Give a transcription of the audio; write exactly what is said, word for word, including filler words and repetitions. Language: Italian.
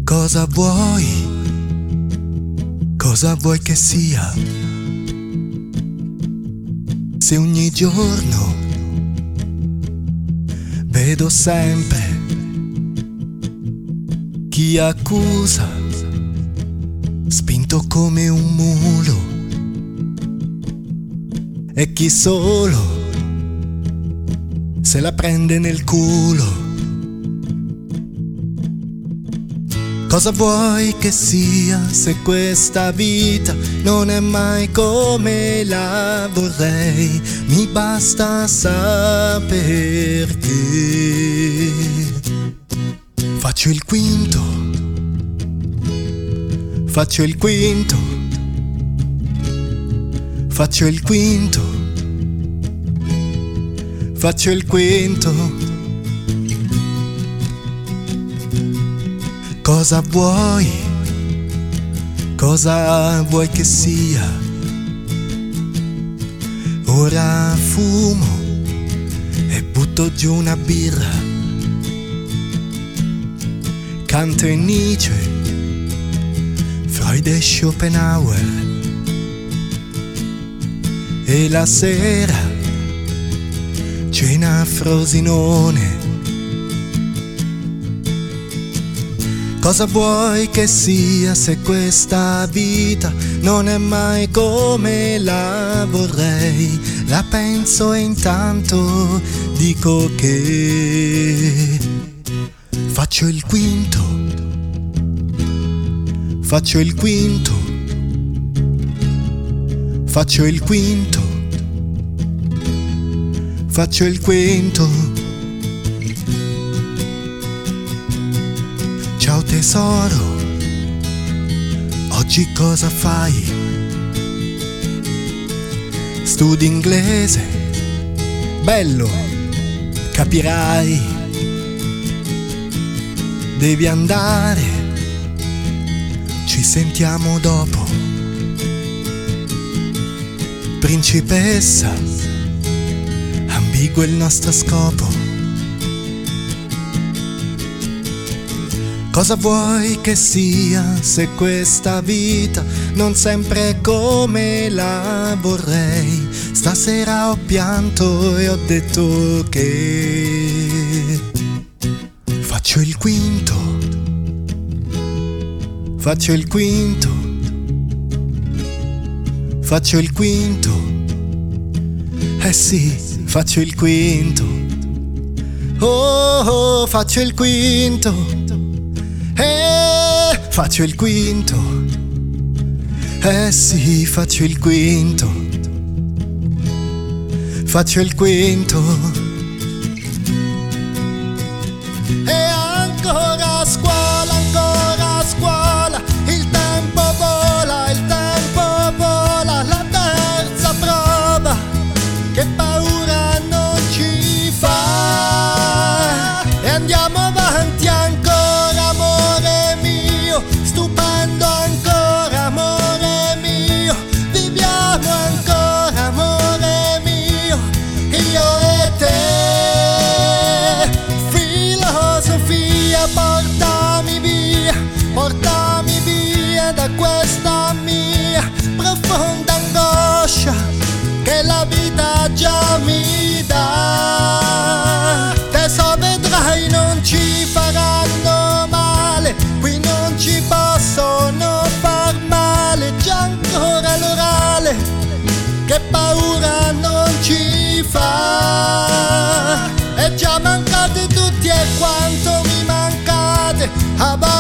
Cosa vuoi? Cosa vuoi che sia? Se ogni giorno vedo sempre chi accusa, spinto come un mulo, e chi solo se la prende nel culo. Cosa vuoi che sia se questa vita non è mai come la vorrei? Mi basta saper che faccio il quinto, faccio il quinto, faccio il quinto, faccio il quinto. Cosa vuoi? Cosa vuoi che sia? Ora fumo e butto giù una birra. Canto in Nietzsche, Freud e Schopenhauer. E la sera cena a Frosinone. Cosa vuoi che sia se questa vita non è mai come la vorrei? La penso e intanto dico che faccio il quinto, faccio il quinto, faccio il quinto, faccio il quinto. Ciao tesoro, oggi cosa fai? Studi inglese? Bello, capirai. Devi andare, ci sentiamo dopo. Principessa, ambiguo il nostro scopo. Cosa vuoi che sia se questa vita non sempre è come la vorrei? Stasera ho pianto e ho detto che faccio il quinto, faccio il quinto, faccio il quinto. Eh sì, faccio il quinto. Oh, oh, faccio il quinto. Eh, faccio il quinto, eh sì, faccio il quinto, faccio il quinto. E ancora a scuola, ancora a scuola, il tempo vola, il tempo vola, la terza prova, che paura non ci fa, e andiamo avanti ancora. Stupendo ancora, amore mio, viviamo ancora, amore mio, io e te. Filosofia, portami via, portami via da questa mia profonda angoscia che la vita già mi dà. Te so vedrai, non ci faranno male, qui non ci possono far male, già ancora l'orale, che paura non ci fa. E già mancate tutti e quanto mi mancate, a